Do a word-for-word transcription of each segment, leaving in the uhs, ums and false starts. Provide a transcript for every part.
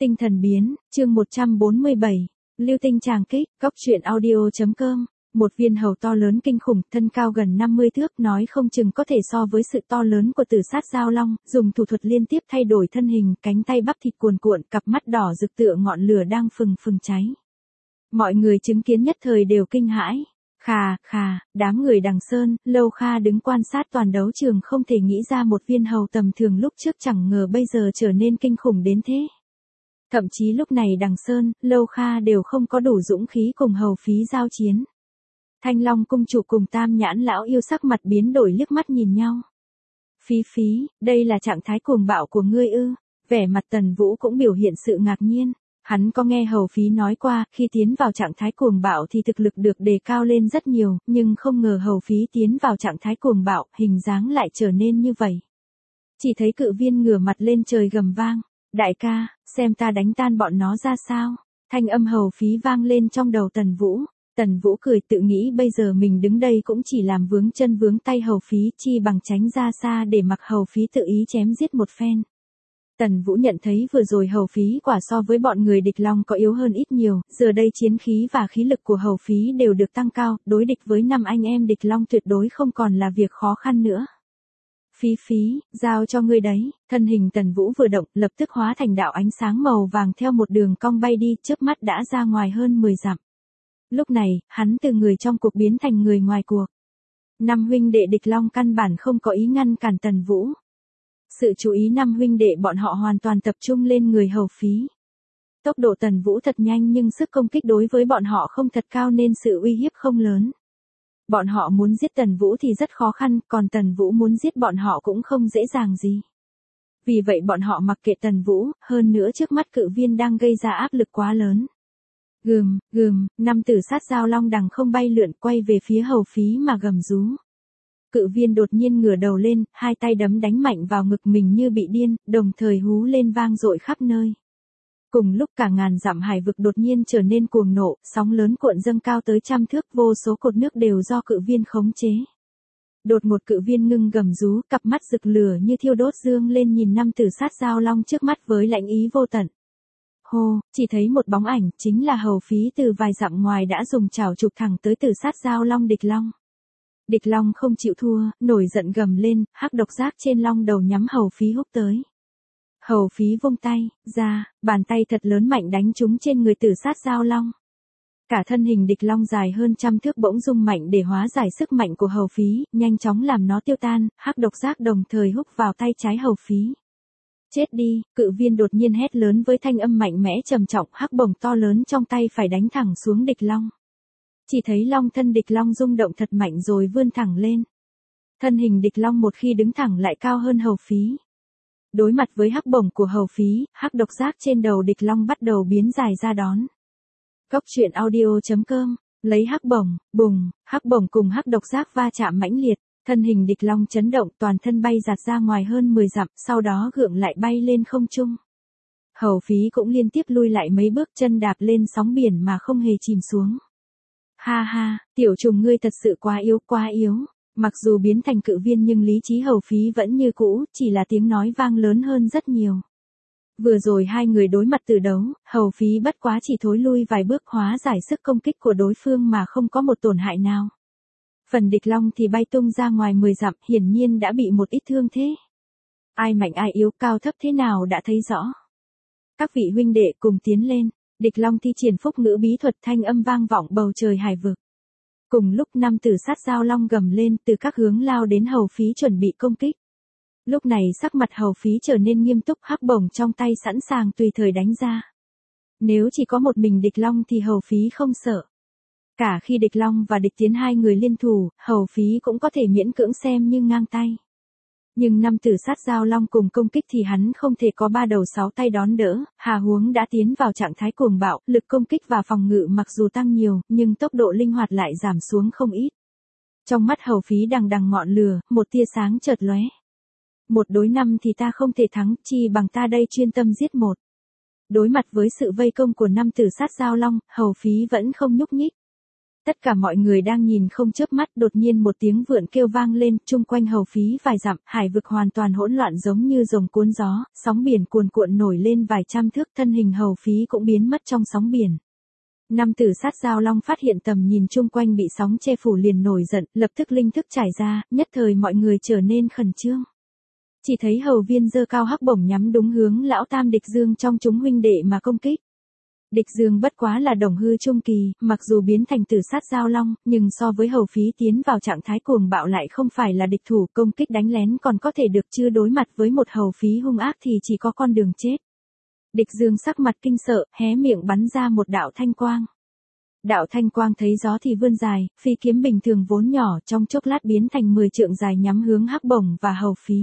Tinh thần biến, chương một trăm bốn mươi bảy, Lưu Tinh tràng kích, góc truyện audio.com, một viên hầu to lớn kinh khủng, thân cao gần năm mươi thước, nói không chừng có thể so với sự to lớn của Tử Sát Giao Long, dùng thủ thuật liên tiếp thay đổi thân hình, cánh tay bắp thịt cuồn cuộn, cặp mắt đỏ rực tựa ngọn lửa đang phừng phừng cháy. Mọi người chứng kiến nhất thời đều kinh hãi. Khà, khà, đám người Đằng Sơn, Lâu Kha đứng quan sát toàn đấu trường không thể nghĩ ra một viên hầu tầm thường lúc trước chẳng ngờ bây giờ trở nên kinh khủng đến thế. Thậm chí lúc này Đằng Sơn, Lâu Kha đều không có đủ dũng khí cùng hầu phí giao chiến. Thanh Long cung chủ cùng Tam Nhãn lão yêu sắc mặt biến đổi liếc mắt nhìn nhau. Phí phí, đây là trạng thái cuồng bạo của ngươi ư? Vẻ mặt Tần Vũ cũng biểu hiện sự ngạc nhiên. Hắn có nghe hầu phí nói qua, khi tiến vào trạng thái cuồng bạo thì thực lực được đề cao lên rất nhiều, nhưng không ngờ hầu phí tiến vào trạng thái cuồng bạo, hình dáng lại trở nên như vậy. Chỉ thấy cự viên ngửa mặt lên trời gầm vang. Đại ca, xem ta đánh tan bọn nó ra sao? Thanh âm hầu phí vang lên trong đầu Tần Vũ. Tần Vũ cười tự nghĩ bây giờ mình đứng đây cũng chỉ làm vướng chân vướng tay hầu phí, chi bằng tránh ra xa để mặc hầu phí tự ý chém giết một phen. Tần Vũ nhận thấy vừa rồi hầu phí quả so với bọn người địch long có yếu hơn ít nhiều, giờ đây chiến khí và khí lực của hầu phí đều được tăng cao, đối địch với năm anh em địch long tuyệt đối không còn là việc khó khăn nữa. Phí phí, giao cho ngươi đấy, thân hình Tần Vũ vừa động, lập tức hóa thành đạo ánh sáng màu vàng theo một đường cong bay đi, chớp mắt đã ra ngoài hơn mười dặm. Lúc này, hắn từ người trong cuộc biến thành người ngoài cuộc. Năm huynh đệ địch long căn bản không có ý ngăn cản Tần Vũ. Sự chú ý năm huynh đệ bọn họ hoàn toàn tập trung lên người hầu phí. Tốc độ Tần Vũ thật nhanh nhưng sức công kích đối với bọn họ không thật cao nên sự uy hiếp không lớn. Bọn họ muốn giết Tần Vũ thì rất khó khăn, còn Tần Vũ muốn giết bọn họ cũng không dễ dàng gì. Vì vậy bọn họ mặc kệ Tần Vũ, hơn nữa trước mắt cự viên đang gây ra áp lực quá lớn. Gừm, gừm, năm Tử Sát Giao Long đằng không bay lượn quay về phía hầu phí mà gầm rú. Cự viên đột nhiên ngửa đầu lên, hai tay đấm đánh mạnh vào ngực mình như bị điên, đồng thời hú lên vang dội khắp nơi. Cùng lúc cả ngàn dặm hải vực đột nhiên trở nên cuồng nộ, sóng lớn cuộn dâng cao tới trăm thước, vô số cột nước đều do cự viên khống chế. Đột một cự viên ngưng gầm rú, cặp mắt rực lửa như thiêu đốt dương lên nhìn năm Tử Sát Giao Long trước mắt với lãnh ý vô tận. Hô, chỉ thấy một bóng ảnh, chính là hầu phí từ vài dặm ngoài đã dùng chảo chụp thẳng tới Tử Sát Giao Long địch long. Địch long không chịu thua, nổi giận gầm lên, hắc độc giác trên long đầu nhắm hầu phí húc tới. Hầu phí vung tay ra, bàn tay thật lớn mạnh đánh trúng trên người Tử Sát Giao Long. Cả thân hình địch long dài hơn trăm thước bỗng rung mạnh để hóa giải sức mạnh của hầu phí, nhanh chóng làm nó tiêu tan, hắc độc giác đồng thời húc vào tay trái hầu phí. Chết đi, cự viên đột nhiên hét lớn với thanh âm mạnh mẽ trầm trọng, hắc bổng to lớn trong tay phải đánh thẳng xuống địch long. Chỉ thấy long thân địch long rung động thật mạnh rồi vươn thẳng lên. Thân hình địch long một khi đứng thẳng lại cao hơn hầu phí. Đối mặt với hắc bổng của hầu phí, hắc độc giác trên đầu địch long bắt đầu biến dài ra đón. Góc truyện audio.com, lấy hắc bổng, bùng, hắc bổng cùng hắc độc giác va chạm mãnh liệt, thân hình địch long chấn động toàn thân bay giạt ra ngoài hơn mười dặm, sau đó gượng lại bay lên không trung. Hầu phí cũng liên tiếp lui lại mấy bước chân đạp lên sóng biển mà không hề chìm xuống. Ha ha, tiểu trùng ngươi thật sự quá yếu quá yếu, mặc dù biến thành cự viên nhưng lý trí hầu phí vẫn như cũ, chỉ là tiếng nói vang lớn hơn rất nhiều. Vừa rồi hai người đối mặt từ đấu, hầu phí bất quá chỉ thối lui vài bước hóa giải sức công kích của đối phương mà không có một tổn hại nào. Phần địch long thì bay tung ra ngoài mười dặm, hiển nhiên đã bị một ít thương thế. Ai mạnh ai yếu cao thấp thế nào đã thấy rõ. Các vị huynh đệ cùng tiến lên. Địch long thi triển phúc ngữ bí thuật, thanh âm vang vọng bầu trời hải vực. Cùng lúc năm Tử Sát Giao Long gầm lên từ các hướng lao đến hầu phí chuẩn bị công kích. Lúc này sắc mặt hầu phí trở nên nghiêm túc, hắc bổng trong tay sẵn sàng tùy thời đánh ra. Nếu chỉ có một mình địch long thì hầu phí không sợ. Cả khi địch long và địch tiến hai người liên thủ, hầu phí cũng có thể miễn cưỡng xem như ngang tay. Nhưng năm Tử Sát Giao Long cùng công kích thì hắn không thể có ba đầu sáu tay đón đỡ, hà huống đã tiến vào trạng thái cuồng bạo, lực công kích và phòng ngự mặc dù tăng nhiều, nhưng tốc độ linh hoạt lại giảm xuống không ít. Trong mắt hầu phí đằng đằng ngọn lửa, một tia sáng chợt lóe. Một đối năm thì ta không thể thắng, chi bằng ta đây chuyên tâm giết một. Đối mặt với sự vây công của năm Tử Sát Giao Long, hầu phí vẫn không nhúc nhích. Tất cả mọi người đang nhìn không chớp mắt, đột nhiên một tiếng vượn kêu vang lên, chung quanh hầu phí vài dặm, hải vực hoàn toàn hỗn loạn giống như rồng cuốn gió, sóng biển cuồn cuộn nổi lên vài trăm thước, thân hình hầu phí cũng biến mất trong sóng biển. Năm tử sát giao long phát hiện tầm nhìn chung quanh bị sóng che phủ liền nổi giận, lập tức linh thức trải ra, nhất thời mọi người trở nên khẩn trương. Chỉ thấy hầu viên giơ cao hắc bổng nhắm đúng hướng lão tam Địch Dương trong chúng huynh đệ mà công kích. Địch Dương bất quá là đồng hư trung kỳ, mặc dù biến thành tử sát giao long, nhưng so với hầu phí tiến vào trạng thái cuồng bạo lại không phải là địch thủ, công kích đánh lén còn có thể được, chưa đối mặt với một hầu phí hung ác thì chỉ có con đường chết. Địch Dương sắc mặt kinh sợ, hé miệng bắn ra một đạo thanh quang. Đạo thanh quang thấy gió thì vươn dài, phi kiếm bình thường vốn nhỏ trong chốc lát biến thành mười trượng dài nhắm hướng hắc bổng và hầu phí.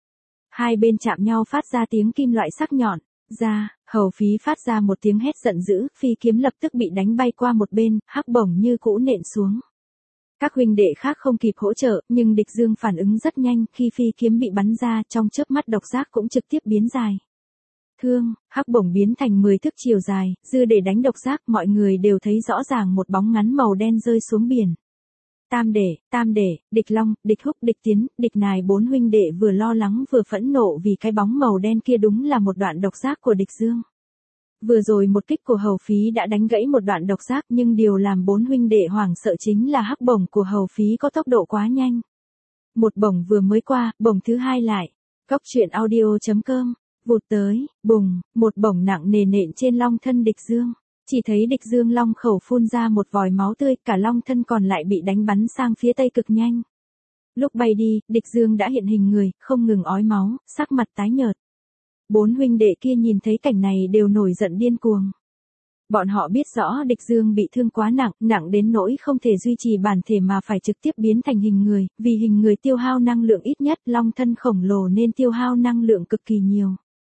Hai bên chạm nhau phát ra tiếng kim loại sắc nhọn. Ra, hầu phí phát ra một tiếng hét giận dữ, phi kiếm lập tức bị đánh bay qua một bên, hắc bổng như cũ nện xuống. Các huynh đệ khác không kịp hỗ trợ, nhưng Địch Dương phản ứng rất nhanh, khi phi kiếm bị bắn ra, trong chớp mắt độc giác cũng trực tiếp biến dài. Thương, hắc bổng biến thành mười thước chiều dài, dư để đánh độc giác, mọi người đều thấy rõ ràng một bóng ngắn màu đen rơi xuống biển. Tam đệ, tam đệ, Địch Long, Địch Húc, Địch Tiến, Địch Nài bốn huynh đệ vừa lo lắng vừa phẫn nộ vì cái bóng màu đen kia đúng là một đoạn độc giác của Địch Dương. Vừa rồi một kích của hầu phí đã đánh gãy một đoạn độc giác, nhưng điều làm bốn huynh đệ hoảng sợ chính là hắc bổng của hầu phí có tốc độ quá nhanh. Một bổng vừa mới qua, bổng thứ hai lại. Cốc truyện audio chấm com, vụt tới, bùng, một bổng nặng nề nện trên long thân Địch Dương. Chỉ thấy Địch Dương long khẩu phun ra một vòi máu tươi, cả long thân còn lại bị đánh bắn sang phía tây cực nhanh. Lúc bay đi, Địch Dương đã hiện hình người, không ngừng ói máu, sắc mặt tái nhợt. Bốn huynh đệ kia nhìn thấy cảnh này đều nổi giận điên cuồng. Bọn họ biết rõ Địch Dương bị thương quá nặng, nặng đến nỗi không thể duy trì bản thể mà phải trực tiếp biến thành hình người, vì hình người tiêu hao năng lượng ít nhất, long thân khổng lồ nên tiêu hao năng lượng cực kỳ nhiều.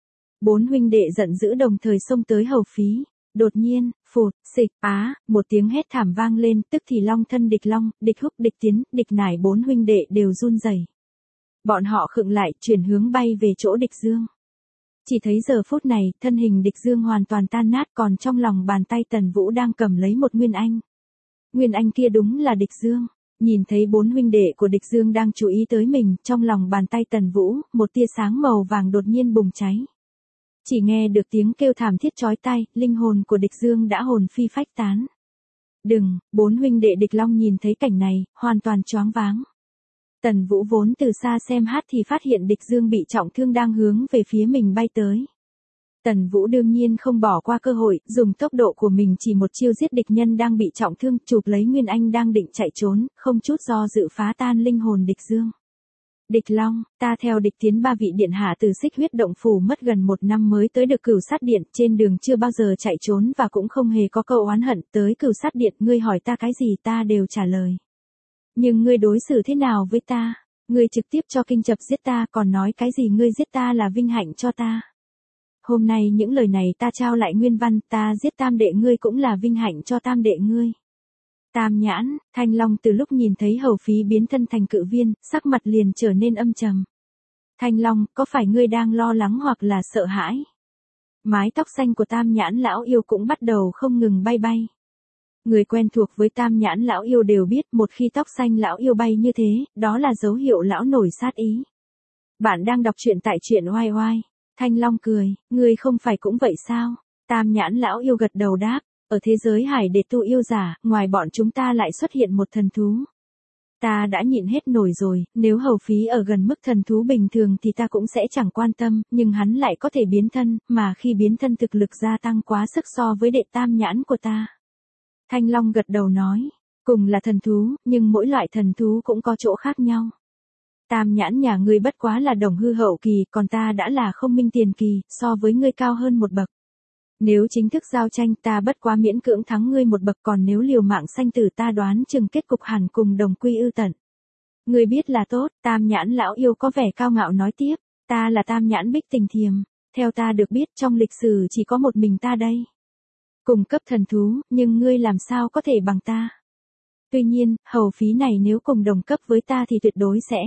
Bốn huynh đệ giận dữ đồng thời xông tới hầu phí. Đột nhiên, phụt, xịch, á, một tiếng hét thảm vang lên, tức thì long thân Địch Long, Địch Húc, Địch Tiến, Địch Nải bốn huynh đệ đều run rẩy. Bọn họ khựng lại, chuyển hướng bay về chỗ Địch Dương. Chỉ thấy giờ phút này, thân hình Địch Dương hoàn toàn tan nát, còn trong lòng bàn tay Tần Vũ đang cầm lấy một nguyên anh. Nguyên anh kia đúng là Địch Dương. Nhìn thấy bốn huynh đệ của Địch Dương đang chú ý tới mình, trong lòng bàn tay Tần Vũ, một tia sáng màu vàng đột nhiên bùng cháy. Chỉ nghe được tiếng kêu thảm thiết chói tai, linh hồn của Địch Dương đã hồn phi phách tán. Đừng, bốn huynh đệ Địch Long nhìn thấy cảnh này, hoàn toàn choáng váng. Tần Vũ vốn từ xa xem hát thì phát hiện Địch Dương bị trọng thương đang hướng về phía mình bay tới. Tần Vũ đương nhiên không bỏ qua cơ hội, dùng tốc độ của mình chỉ một chiêu giết địch nhân đang bị trọng thương, chụp lấy Nguyên Anh đang định chạy trốn, không chút do dự phá tan linh hồn Địch Dương. Địch Long, ta theo Địch Tiến ba vị điện hạ từ Xích Huyết Động Phủ mất gần một năm mới tới được Cửu Sát Điện, trên đường chưa bao giờ chạy trốn và cũng không hề có câu oán hận, tới Cửu Sát Điện, ngươi hỏi ta cái gì ta đều trả lời. Nhưng ngươi đối xử thế nào với ta? Ngươi trực tiếp cho kinh chập giết ta, còn nói cái gì ngươi giết ta là vinh hạnh cho ta. Hôm nay những lời này ta trao lại nguyên văn, ta giết tam đệ ngươi cũng là vinh hạnh cho tam đệ ngươi. Tam Nhãn, Thanh Long từ lúc nhìn thấy hầu phí biến thân thành cự viên, sắc mặt liền trở nên âm trầm. Thanh Long, có phải ngươi đang lo lắng hoặc là sợ hãi? Mái tóc xanh của Tam Nhãn lão yêu cũng bắt đầu không ngừng bay bay. Người quen thuộc với Tam Nhãn lão yêu đều biết, một khi tóc xanh lão yêu bay như thế, đó là dấu hiệu lão nổi sát ý. Bạn đang đọc truyện tại truyện oai oai. Thanh Long cười, ngươi không phải cũng vậy sao? Tam Nhãn lão yêu gật đầu đáp. Ở thế giới hải đệt tu yêu giả, ngoài bọn chúng ta lại xuất hiện một thần thú. Ta đã nhịn hết nổi rồi, nếu hầu phí ở gần mức thần thú bình thường thì ta cũng sẽ chẳng quan tâm, nhưng hắn lại có thể biến thân, mà khi biến thân thực lực gia tăng quá sức so với đệ Tam Nhãn của ta. Thanh Long gật đầu nói, cùng là thần thú, nhưng mỗi loại thần thú cũng có chỗ khác nhau. Tam Nhãn nhà ngươi bất quá là đồng hư hậu kỳ, còn ta đã là không minh tiền kỳ, so với ngươi cao hơn một bậc. Nếu chính thức giao tranh ta bất quá miễn cưỡng thắng ngươi một bậc, còn nếu liều mạng sanh tử ta đoán chừng kết cục hẳn cùng đồng quy ư tận. Ngươi biết là tốt, Tam Nhãn lão yêu có vẻ cao ngạo nói tiếp, ta là Tam Nhãn Bích Tình Thiềm, theo ta được biết trong lịch sử chỉ có một mình ta đây. Cùng cấp thần thú, nhưng ngươi làm sao có thể bằng ta. Tuy nhiên, hầu phí này nếu cùng đồng cấp với ta thì tuyệt đối sẽ.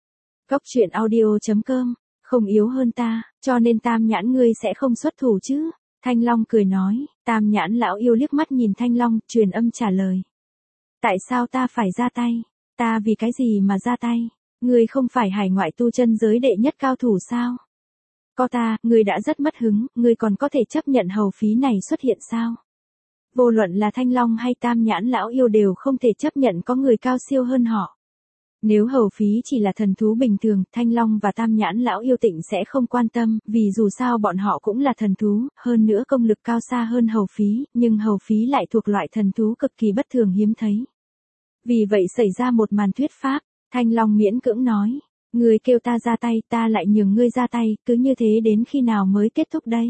Cốc truyện audio chấm com, không yếu hơn ta, cho nên Tam Nhãn ngươi sẽ không xuất thủ chứ. Thanh Long cười nói, Tam Nhãn lão yêu liếc mắt nhìn Thanh Long, truyền âm trả lời. Tại sao ta phải ra tay? Ta vì cái gì mà ra tay? Ngươi không phải hải ngoại tu chân giới đệ nhất cao thủ sao? Có ta, ngươi đã rất mất hứng, ngươi còn có thể chấp nhận hầu phí này xuất hiện sao? Vô luận là Thanh Long hay Tam Nhãn lão yêu đều không thể chấp nhận có người cao siêu hơn họ. Nếu hầu phí chỉ là thần thú bình thường, Thanh Long và Tam Nhãn lão yêu tịnh sẽ không quan tâm, vì dù sao bọn họ cũng là thần thú, hơn nữa công lực cao xa hơn hầu phí, nhưng hầu phí lại thuộc loại thần thú cực kỳ bất thường hiếm thấy. Vì vậy xảy ra một màn thuyết pháp, Thanh Long miễn cưỡng nói, ngươi kêu ta ra tay, ta lại nhường ngươi ra tay, cứ như thế đến khi nào mới kết thúc đây?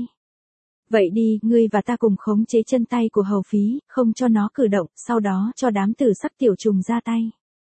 Vậy đi, ngươi và ta cùng khống chế chân tay của hầu phí, không cho nó cử động, sau đó cho đám tử sắc tiểu trùng ra tay.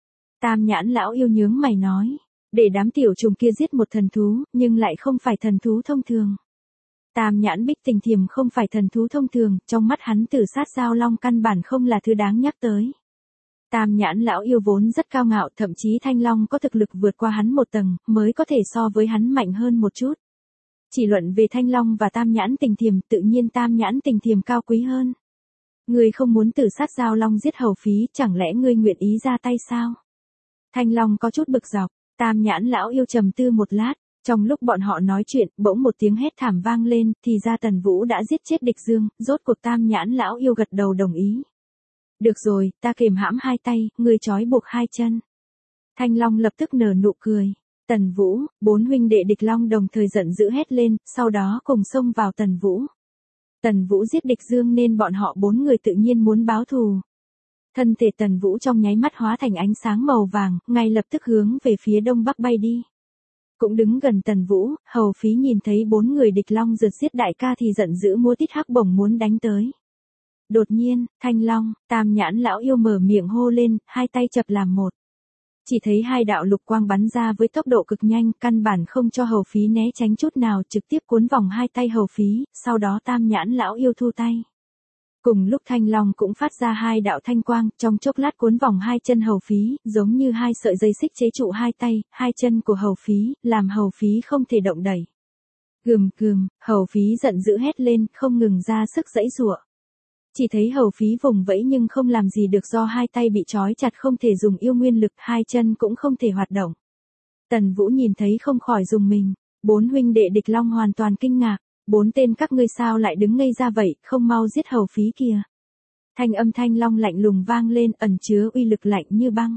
Tam Nhãn lão yêu nhướng mày nói, để đám tiểu trùng kia giết một thần thú, nhưng lại không phải thần thú thông thường. Tam Nhãn Bích Tình Thiềm không phải thần thú thông thường, trong mắt hắn tử sát giao long căn bản không là thứ đáng nhắc tới. Tam Nhãn lão yêu vốn rất cao ngạo, thậm chí Thanh Long có thực lực vượt qua hắn một tầng, mới có thể so với hắn mạnh hơn một chút. Chỉ luận về Thanh Long và Tam Nhãn Tình Thiềm, tự nhiên Tam Nhãn Tình Thiềm cao quý hơn. Ngươi không muốn tử sát giao long giết hầu phí, chẳng lẽ ngươi nguyện ý ra tay sao? Thanh Long có chút bực dọc, Tam Nhãn lão yêu trầm tư một lát, trong lúc bọn họ nói chuyện, bỗng một tiếng hét thảm vang lên, thì ra Tần Vũ đã giết chết địch dương, rốt cuộc Tam Nhãn lão yêu gật đầu đồng ý. Được rồi, ta kềm hãm hai tay, ngươi trói buộc hai chân. Thanh Long lập tức nở nụ cười. Tần Vũ, bốn huynh đệ địch long đồng thời giận dữ hét lên, sau đó cùng xông vào Tần Vũ. Tần Vũ giết địch dương nên bọn họ bốn người tự nhiên muốn báo thù. Thân thể Tần Vũ trong nháy mắt hóa thành ánh sáng màu vàng, ngay lập tức hướng về phía đông bắc bay đi. Cũng đứng gần Tần Vũ, hầu phí nhìn thấy bốn người địch long rượt giết đại ca thì giận dữ múa tít hắc bổng muốn đánh tới. Đột nhiên, Thanh Long, Tam Nhãn lão yêu mở miệng hô lên, hai tay chập làm một. Chỉ thấy hai đạo lục quang bắn ra với tốc độ cực nhanh, căn bản không cho hầu phí né tránh chút nào, trực tiếp cuốn vòng hai tay hầu phí, sau đó Tam Nhãn lão yêu thu tay. Cùng lúc Thanh Long cũng phát ra hai đạo thanh quang, trong chốc lát cuốn vòng hai chân hầu phí, giống như hai sợi dây xích chế trụ hai tay, hai chân của hầu phí, làm hầu phí không thể động đẩy. Gừm gừm, hầu phí giận dữ hét lên, không ngừng ra sức giãy giụa. Chỉ thấy hầu phí vùng vẫy nhưng không làm gì được do hai tay bị trói chặt không thể dùng yêu nguyên lực, hai chân cũng không thể hoạt động. Tần Vũ nhìn thấy không khỏi rùng mình, bốn huynh đệ địch long hoàn toàn kinh ngạc, bốn tên các ngươi sao lại đứng ngây ra vậy, không mau giết hầu phí kìa. Thanh âm Thanh Long lạnh lùng vang lên, ẩn chứa uy lực lạnh như băng.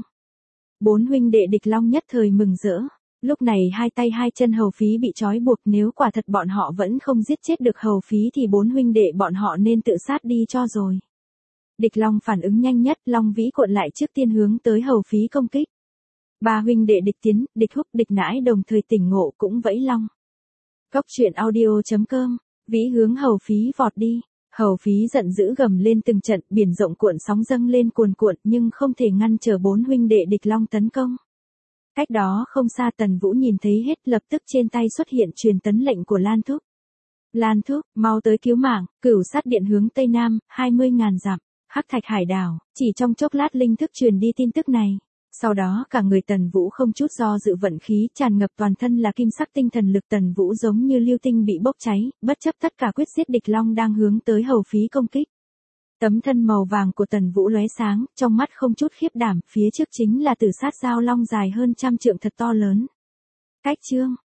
Bốn huynh đệ địch long nhất thời mừng rỡ. Lúc này hai tay hai chân hầu phí bị trói buộc, nếu quả thật bọn họ vẫn không giết chết được hầu phí thì bốn huynh đệ bọn họ nên tự sát đi cho rồi. Địch long phản ứng nhanh nhất, long vĩ cuộn lại trước tiên hướng tới hầu phí công kích. Ba huynh đệ địch tiến, địch húc, địch nãi đồng thời tỉnh ngộ cũng vẫy long. Cốc truyện audio chấm com, vĩ hướng hầu phí vọt đi. Hầu phí giận dữ gầm lên từng trận, biển rộng cuộn sóng dâng lên cuồn cuộn nhưng không thể ngăn trở bốn huynh đệ địch long tấn công. Cách đó không xa Tần Vũ nhìn thấy hết, lập tức trên tay xuất hiện truyền tấn lệnh của Lan Thúc. Lan Thúc, mau tới cứu mạng, cửu sát điện hướng Tây Nam, hai mươi ngàn dặm, Hắc Thạch Hải đảo, chỉ trong chốc lát linh thức truyền đi tin tức này. Sau đó cả người Tần Vũ không chút do dự vận khí tràn ngập toàn thân là kim sắc tinh thần lực, Tần Vũ giống như lưu tinh bị bốc cháy, bất chấp tất cả quyết giết địch long đang hướng tới hầu phí công kích. Tấm thân màu vàng của Tần Vũ lóe sáng, trong mắt không chút khiếp đảm, phía trước chính là tử sát giao long dài hơn trăm trượng thật to lớn. Cách chương